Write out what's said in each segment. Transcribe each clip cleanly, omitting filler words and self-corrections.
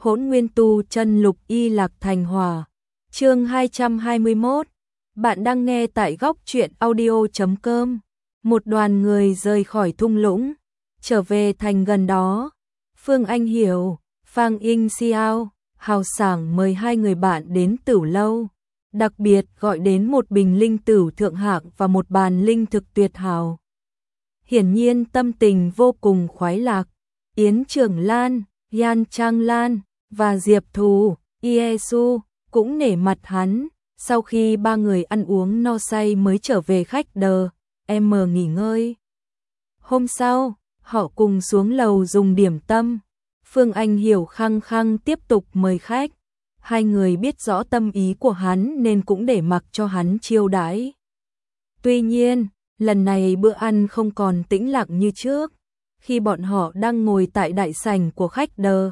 Hỗn Nguyên Tu Chân Lục Y Lạc Thành Hỏa. Chương 221. Bạn đang nghe tại góc truyện audio.com. Một đoàn người rời khỏi thung lũng, trở về thành gần đó. Phương Anh Hiểu, Phang Ying Xiao, hào sảng mời hai người bạn đến Tửu lâu, đặc biệt gọi đến một bình linh tửu thượng hạng và một bàn linh thực tuyệt hảo. Hiển nhiên tâm tình vô cùng khoái lạc. Yến Trường Lan, Yan Trang Lan và Diệp Thù, Iesu cũng nể mặt hắn. Sau khi ba người ăn uống no say mới trở về khách đờ, nghỉ ngơi. Hôm sau, họ cùng xuống lầu dùng điểm tâm. Phương Anh Hiểu khăng khăng tiếp tục mời khách. Hai người biết rõ tâm ý của hắn nên cũng để mặc cho hắn chiêu đãi. Tuy nhiên, lần này bữa ăn không còn tĩnh lặng như trước. Khi bọn họ đang ngồi tại đại sảnh của khách đờ,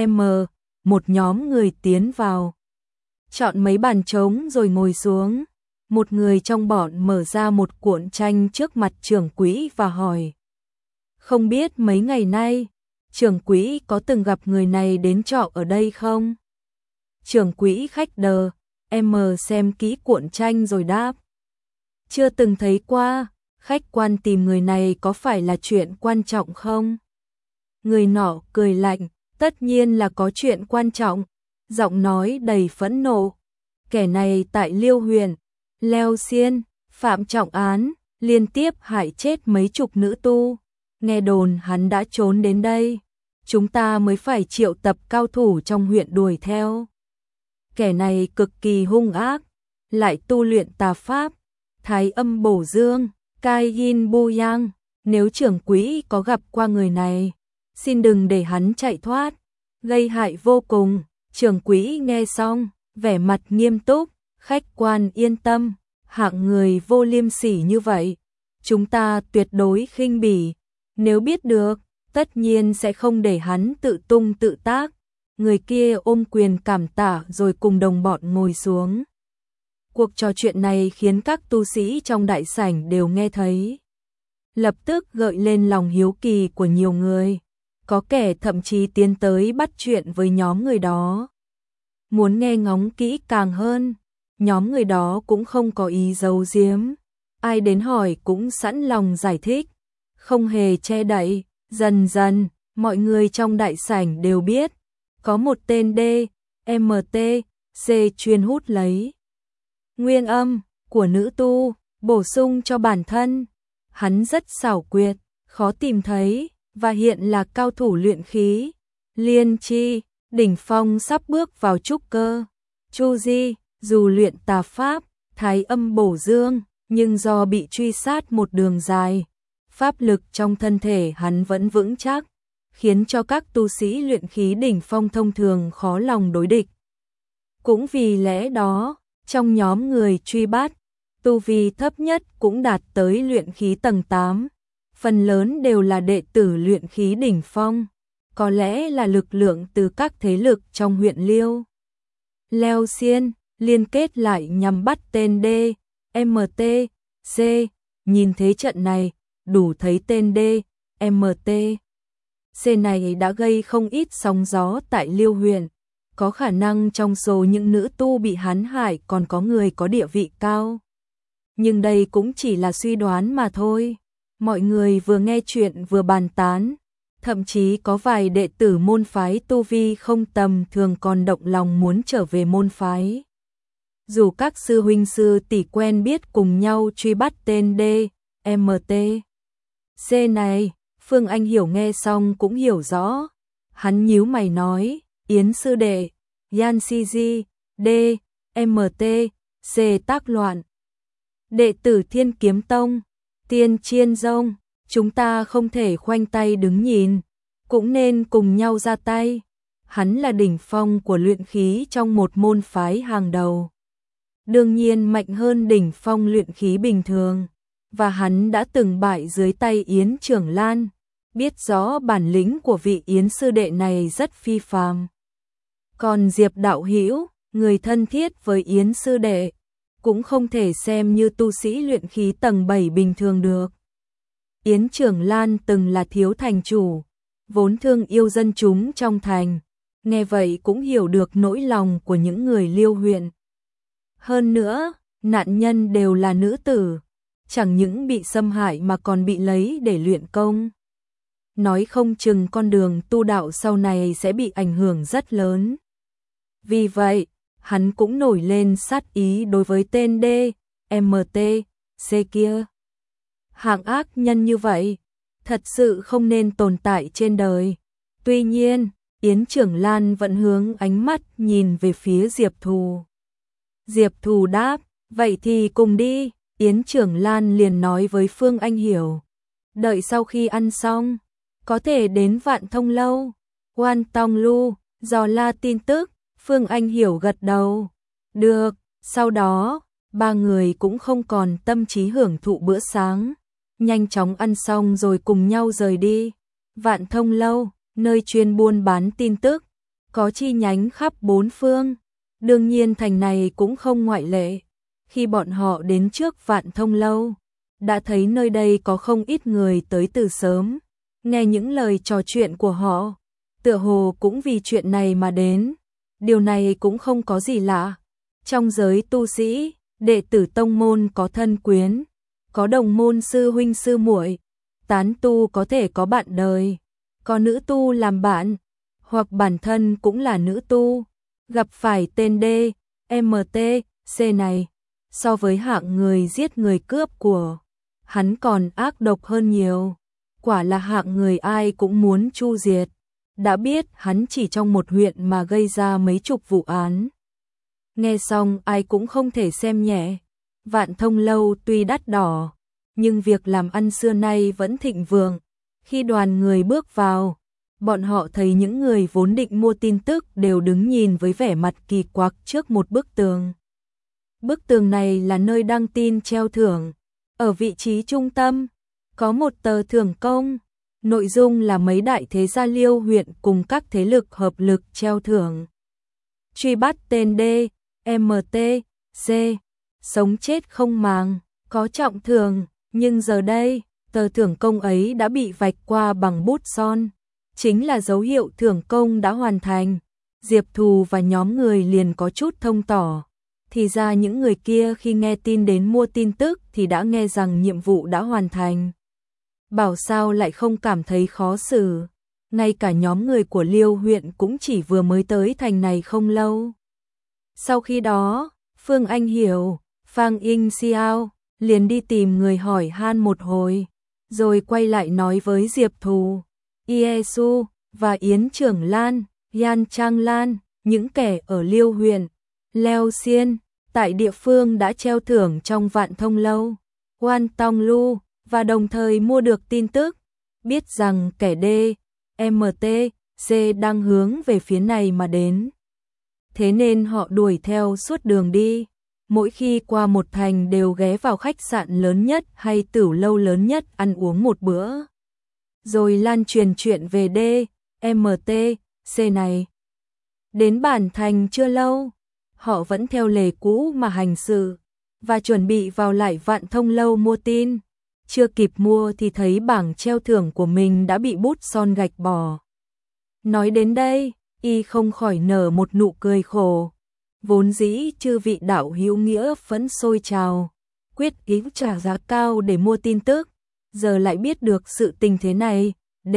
một nhóm người tiến vào. Chọn mấy bàn trống rồi ngồi xuống. Một người trong bọn mở ra một cuộn tranh trước mặt trưởng quỹ và hỏi. Không biết mấy ngày nay, trưởng quỹ có từng gặp người này đến trọ ở đây không? Trưởng quỹ khách đờ, xem kỹ cuộn tranh rồi đáp. Chưa từng thấy qua, khách quan tìm người này có phải là chuyện quan trọng không? Người nọ cười lạnh, tất nhiên là có chuyện quan trọng, giọng nói đầy phẫn nộ. Kẻ này tại Liêu huyện, leo xiên, phạm trọng án, liên tiếp hại chết mấy chục nữ tu. Nghe đồn hắn đã trốn đến đây, chúng ta mới phải triệu tập cao thủ trong huyện đuổi theo. Kẻ này cực kỳ hung ác, lại tu luyện tà pháp, thái âm bổ dương, cai yin bu yang. Nếu trưởng quỹ có gặp qua người này, xin đừng để hắn chạy thoát, gây hại vô cùng. Trưởng quỹ nghe xong, vẻ mặt nghiêm túc, khách quan yên tâm, hạng người vô liêm sỉ như vậy, chúng ta tuyệt đối khinh bỉ. Nếu biết được, tất nhiên sẽ không để hắn tự tung tự tác. Người kia ôm quyền cảm tạ rồi cùng đồng bọn ngồi xuống. Cuộc trò chuyện này khiến các tu sĩ trong đại sảnh đều nghe thấy. Lập tức gợi lên lòng hiếu kỳ của nhiều người. Có kẻ thậm chí tiến tới bắt chuyện với nhóm người đó. Muốn nghe ngóng kỹ càng hơn, nhóm người đó cũng không có ý giấu giếm. Ai đến hỏi cũng sẵn lòng giải thích, không hề che đậy. Dần dần, mọi người trong đại sảnh đều biết, có một tên DMT-C chuyên hút lấy nguyên âm của nữ tu, bổ sung cho bản thân. Hắn rất xảo quyệt, khó tìm thấy, và hiện là cao thủ luyện khí, liên chi, đỉnh phong sắp bước vào trúc cơ. Chu Di, dù luyện tà pháp, thái âm bổ dương, nhưng do bị truy sát một đường dài, pháp lực trong thân thể hắn vẫn vững chắc, khiến cho các tu sĩ luyện khí đỉnh phong thông thường khó lòng đối địch. Cũng vì lẽ đó, trong nhóm người truy bắt, tu vi thấp nhất cũng đạt tới luyện khí tầng 8, phần lớn đều là đệ tử luyện khí đỉnh phong, có lẽ là lực lượng từ các thế lực trong huyện Liêu. Leo xiên, liên kết lại nhằm bắt tên DMT-C, nhìn thế trận này, đủ thấy tên DMT-C này đã gây không ít sóng gió tại Liêu huyện. Có khả năng trong số những nữ tu bị hắn hại còn có người có địa vị cao. Nhưng đây cũng chỉ là suy đoán mà thôi. Mọi người vừa nghe chuyện vừa bàn tán. Thậm chí có vài đệ tử môn phái tu vi không tầm thường còn động lòng muốn trở về môn phái. Dù các sư huynh sư tỷ quen biết cùng nhau truy bắt tên DMT-C này, Phương Anh Hiểu nghe xong cũng hiểu rõ. Hắn nhíu mày nói, Yến sư đệ, Yan Si Di, DMT-C tác loạn. Đệ tử Thiên Kiếm Tông, Tiên Chiên Dông, chúng ta không thể khoanh tay đứng nhìn, cũng nên cùng nhau ra tay. Hắn là đỉnh phong của luyện khí trong một môn phái hàng đầu, đương nhiên mạnh hơn đỉnh phong luyện khí bình thường, và hắn đã từng bại dưới tay Yến Trường Lan, biết rõ bản lĩnh của vị Yến sư đệ này rất phi phàm. Còn Diệp đạo hữu, người thân thiết với Yến sư đệ, cũng không thể xem như tu sĩ luyện khí tầng 7 bình thường được. Yến Trường Lan từng là thiếu thành chủ, vốn thương yêu dân chúng trong thành, nghe vậy cũng hiểu được nỗi lòng của những người Liêu huyện. Hơn nữa, nạn nhân đều là nữ tử, chẳng những bị xâm hại mà còn bị lấy để luyện công. Nói không chừng con đường tu đạo sau này sẽ bị ảnh hưởng rất lớn. Vì vậy, hắn cũng nổi lên sát ý đối với tên DMTC kia. Hạng ác nhân như vậy, thật sự không nên tồn tại trên đời. Tuy nhiên, Yến Trưởng Lan vẫn hướng ánh mắt nhìn về phía Diệp Thù. Diệp Thù đáp, vậy thì cùng đi. Yến Trưởng Lan liền nói với Phương Anh Hiểu, đợi sau khi ăn xong, có thể đến Vạn Thông Lâu, Quan Tong Lu, dò la tin tức. Phương Anh Hiểu gật đầu, được. Sau đó, ba người cũng không còn tâm trí hưởng thụ bữa sáng, nhanh chóng ăn xong rồi cùng nhau rời đi. Vạn Thông Lâu, nơi chuyên buôn bán tin tức, có chi nhánh khắp bốn phương, đương nhiên thành này cũng không ngoại lệ. Khi bọn họ đến trước Vạn Thông Lâu, đã thấy nơi đây có không ít người tới từ sớm, nghe những lời trò chuyện của họ, tựa hồ cũng vì chuyện này mà đến. Điều này cũng không có gì lạ. Trong giới tu sĩ, đệ tử tông môn có thân quyến, có đồng môn sư huynh sư muội, tán tu có thể có bạn đời, có nữ tu làm bạn, hoặc bản thân cũng là nữ tu. Gặp phải tên DMTC này, so với hạng người giết người cướp của hắn còn ác độc hơn nhiều. Quả là hạng người ai cũng muốn chu diệt. Đã biết hắn chỉ trong một huyện mà gây ra mấy chục vụ án. Nghe xong ai cũng không thể xem nhẹ. Vạn Thông Lâu tuy đắt đỏ, nhưng việc làm ăn xưa nay vẫn thịnh vượng. Khi đoàn người bước vào, bọn họ thấy những người vốn định mua tin tức đều đứng nhìn với vẻ mặt kỳ quặc trước một bức tường. Bức tường này là nơi đăng tin treo thưởng. Ở vị trí trung tâm, có một tờ thưởng công. Nội dung là mấy đại thế gia Liêu huyện cùng các thế lực hợp lực treo thưởng. Truy bắt tên DMTC, sống chết không màng, có trọng thưởng, nhưng giờ đây, tờ thưởng công ấy đã bị vạch qua bằng bút son. Chính là dấu hiệu thưởng công đã hoàn thành. Diệp Thù và nhóm người liền có chút thông tỏ. Thì ra những người kia khi nghe tin đến mua tin tức thì đã nghe rằng nhiệm vụ đã hoàn thành. Bảo sao lại không cảm thấy khó xử. Ngay cả nhóm người của Liêu huyện cũng chỉ vừa mới tới thành này không lâu. Sau khi đó, Phương Anh Hiểu, Phang Ying Xiao liền đi tìm người hỏi han một hồi, rồi quay lại nói với Diệp Thù, Yesu và Yến Trưởng Lan, Yan Trang Lan, những kẻ ở Liêu huyện, Leo Xiên, tại địa phương đã treo thưởng trong Vạn Thông Lâu, Quan Tong Lu, và đồng thời mua được tin tức, biết rằng kẻ DMTC đang hướng về phía này mà đến. Thế nên họ đuổi theo suốt đường đi, mỗi khi qua một thành đều ghé vào khách sạn lớn nhất hay tửu lâu lớn nhất ăn uống một bữa. Rồi lan truyền chuyện về DMTC này. Đến bản thành chưa lâu, họ vẫn theo lề cũ mà hành sự, và chuẩn bị vào lại Vạn Thông Lâu mua tin. Chưa kịp mua thì thấy bảng treo thưởng của mình đã bị bút son gạch bỏ. Nói đến đây, y không khỏi nở một nụ cười khổ. Vốn dĩ chư vị đạo hữu nghĩa vẫn sôi trào, quyết ý trả giá cao để mua tin tức, giờ lại biết được sự tình thế này.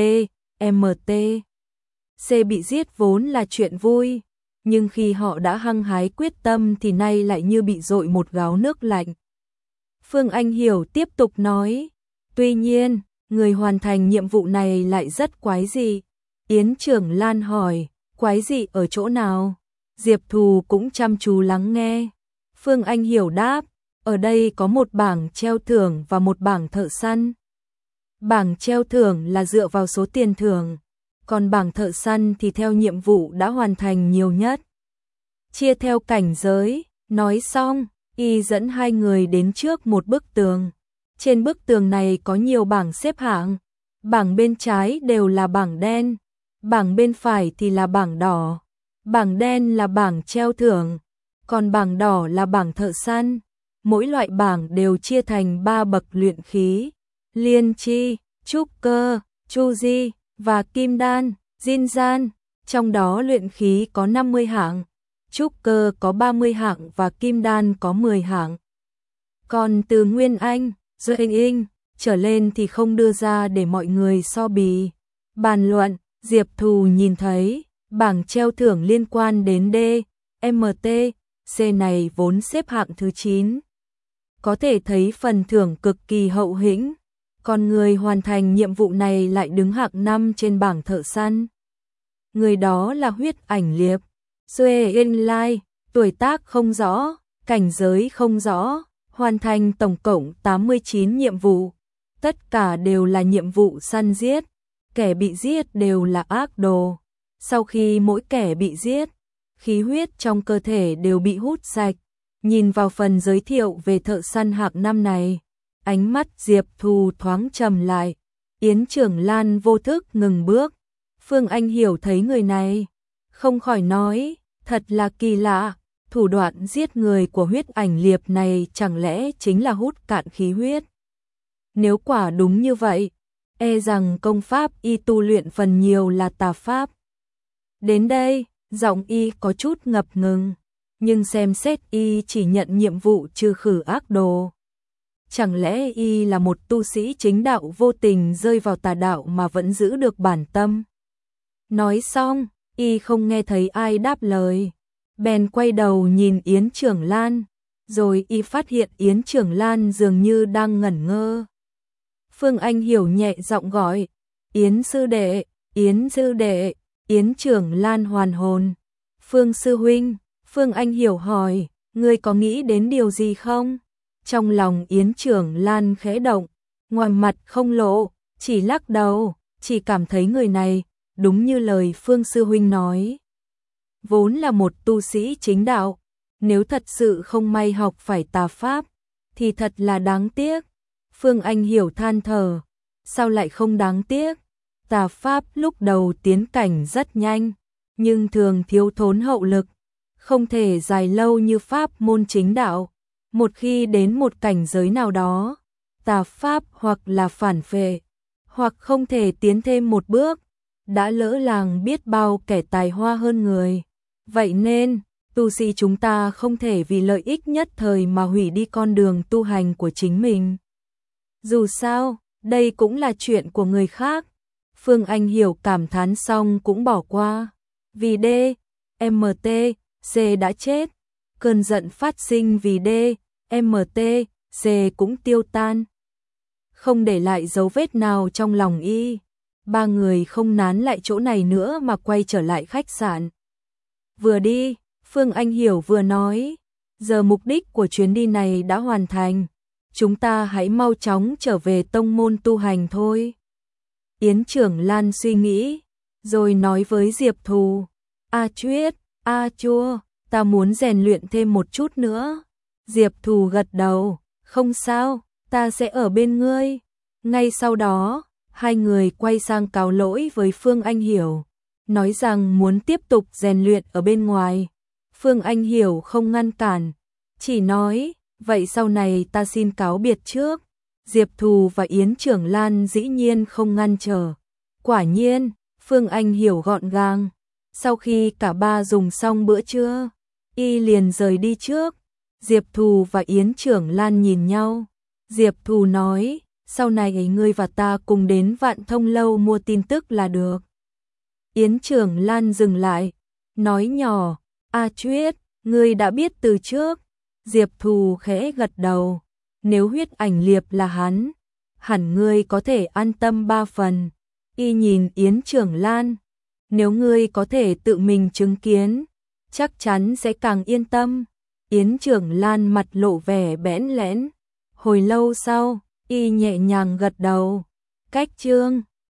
DMTC bị giết vốn là chuyện vui, nhưng khi họ đã hăng hái quyết tâm thì nay lại như bị dội một gáo nước lạnh. Phương Anh Hiểu tiếp tục nói, tuy nhiên, người hoàn thành nhiệm vụ này lại rất quái dị. Yến Trưởng Lan hỏi, quái dị ở chỗ nào? Diệp Thù cũng chăm chú lắng nghe. Phương Anh Hiểu đáp, ở đây có một bảng treo thưởng và một bảng thợ săn. Bảng treo thưởng là dựa vào số tiền thưởng, còn bảng thợ săn thì theo nhiệm vụ đã hoàn thành nhiều nhất. Chia theo cảnh giới, nói xong, y dẫn hai người đến trước một bức tường. Trên bức tường này có nhiều bảng xếp hạng, bảng bên trái đều là bảng đen, bảng bên phải thì là bảng đỏ. Bảng đen là bảng treo thưởng, còn bảng đỏ là bảng thợ săn. Mỗi loại bảng đều chia thành 3 bậc luyện khí, liên chi, trúc cơ, chu di và kim đan, Jin gian. Trong đó luyện khí có 50 hạng, trúc cơ có 30 hạng và kim đan có 10 hạng. Còn từ Nguyên Anh, Duy Anh trở lên thì không đưa ra để mọi người so bì, bàn luận. Diệp Thù nhìn thấy bảng treo thưởng liên quan đến D, MT, C này vốn xếp hạng thứ 9. Có thể thấy phần thưởng cực kỳ hậu hĩnh, còn người hoàn thành nhiệm vụ này lại đứng hạng 5 trên bảng thợ săn. Người đó là Huyết Ảnh Liệp, Xuê Yên Lai, tuổi tác không rõ, cảnh giới không rõ, hoàn thành tổng cộng 89 nhiệm vụ. Tất cả đều là nhiệm vụ săn giết, kẻ bị giết đều là ác đồ. Sau khi mỗi kẻ bị giết, khí huyết trong cơ thể đều bị hút sạch. Nhìn vào phần giới thiệu về thợ săn hạng 5 này, ánh mắt Diệp Thù thoáng trầm lại. Yến Trưởng Lan vô thức ngừng bước. Phương Anh Hiểu thấy người này, không khỏi nói, thật là kỳ lạ, thủ đoạn giết người của Huyết Ảnh Liệp này chẳng lẽ chính là hút cạn khí huyết. Nếu quả đúng như vậy, e rằng công pháp y tu luyện phần nhiều là tà pháp. Đến đây, giọng y có chút ngập ngừng, nhưng xem xét y chỉ nhận nhiệm vụ trừ khử ác đồ. Chẳng lẽ y là một tu sĩ chính đạo vô tình rơi vào tà đạo mà vẫn giữ được bản tâm? Nói xong, y không nghe thấy ai đáp lời, bèn quay đầu nhìn Yến Trưởng Lan, rồi y phát hiện Yến Trưởng Lan dường như đang ngẩn ngơ. Phương Anh Hiểu nhẹ giọng gọi, Yến sư đệ, Yến sư đệ. Yến Trưởng Lan hoàn hồn. Phương sư huynh. Phương Anh Hiểu hỏi, ngươi có nghĩ đến điều gì không? Trong lòng Yến Trưởng Lan khẽ động, ngoài mặt không lộ, chỉ lắc đầu, chỉ cảm thấy người này, đúng như lời Phương sư huynh nói. Vốn là một tu sĩ chính đạo, nếu thật sự không may học phải tà pháp, thì thật là đáng tiếc. Phương Anh Hiểu than thở, sao lại không đáng tiếc? Tà pháp lúc đầu tiến cảnh rất nhanh, nhưng thường thiếu thốn hậu lực, không thể dài lâu như pháp môn chính đạo. Một khi đến một cảnh giới nào đó, tà pháp hoặc là phản phệ, hoặc không thể tiến thêm một bước, đã lỡ làng biết bao kẻ tài hoa hơn người. Vậy nên, tu sĩ chúng ta không thể vì lợi ích nhất thời mà hủy đi con đường tu hành của chính mình. Dù sao, đây cũng là chuyện của người khác. Phương Anh Hiểu cảm thán xong cũng bỏ qua. Vì D, MT, C đã chết, cơn giận phát sinh vì D, MT, C cũng tiêu tan, không để lại dấu vết nào trong lòng y. Ba người không nán lại chỗ này nữa mà quay trở lại khách sạn. Vừa đi, Phương Anh Hiểu vừa nói, giờ mục đích của chuyến đi này đã hoàn thành, chúng ta hãy mau chóng trở về tông môn tu hành thôi. Yến Trưởng Lan suy nghĩ, rồi nói với Diệp Thù, A Chuyết, A Chua, ta muốn rèn luyện thêm một chút nữa. Diệp Thù gật đầu, không sao, ta sẽ ở bên ngươi. Ngay sau đó, hai người quay sang cáo lỗi với Phương Anh Hiểu, nói rằng muốn tiếp tục rèn luyện ở bên ngoài. Phương Anh Hiểu không ngăn cản, chỉ nói, vậy sau này ta xin cáo biệt trước. Diệp Thù và Yến Trưởng Lan dĩ nhiên không ngăn trở. Quả nhiên, Phương Anh Hiểu gọn gàng. Sau khi cả ba dùng xong bữa trưa, y liền rời đi trước. Diệp Thù và Yến Trưởng Lan nhìn nhau. Diệp Thù nói, sau này ngươi và ta cùng đến Vạn Thông Lâu mua tin tức là được. Yến Trưởng Lan dừng lại, nói nhỏ, A Chuyết, ngươi đã biết từ trước. Diệp Thù khẽ gật đầu, nếu Huyết Ảnh Liệp là hắn, hẳn ngươi có thể an tâm 3 phần. Y nhìn Yến Trưởng Lan, nếu ngươi có thể tự mình chứng kiến, chắc chắn sẽ càng yên tâm. Yến Trưởng Lan mặt lộ vẻ bẽn lẽn, hồi lâu sau, y nhẹ nhàng gật đầu. Cách chương